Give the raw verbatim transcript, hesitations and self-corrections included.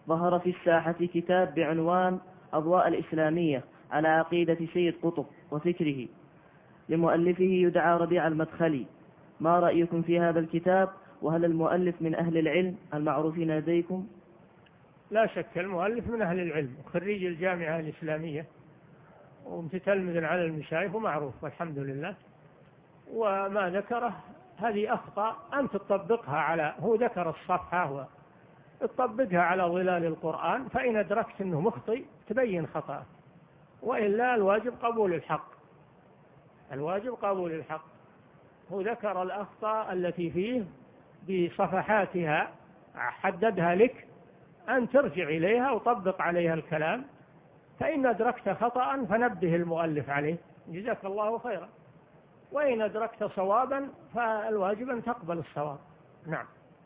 ظهر في الساحة كتاب بعنوان أضواء الإسلامية على عقيدة سيد قطب وفكره لمؤلفه يدعى ربيع المدخلي. ما رأيكم في هذا الكتاب؟ وهل المؤلف من أهل العلم المعروفين لديكم؟ لا شك المؤلف من أهل العلم، خريج الجامعة الإسلامية ومتتلمذ على المشايخ ومعروف والحمد لله. وما ذكره هذه أخطاء أنت تطبقها على، هو ذكر الصفحة وتطبقها على ظلال القرآن، فإن أدركت أنه مخطئ تبين خطأه، وإلا الواجب قبول الحق، الواجب قبول الحق. هو ذكر الأخطاء التي فيه بصفحاتها، حددها لك أن ترجع إليها وطبق عليها الكلام، فإن أدركت خطأ فنبه المؤلف عليه جزاك الله خيرا، وإن أدركت صوابا فالواجب أن تقبل الصواب. نعم.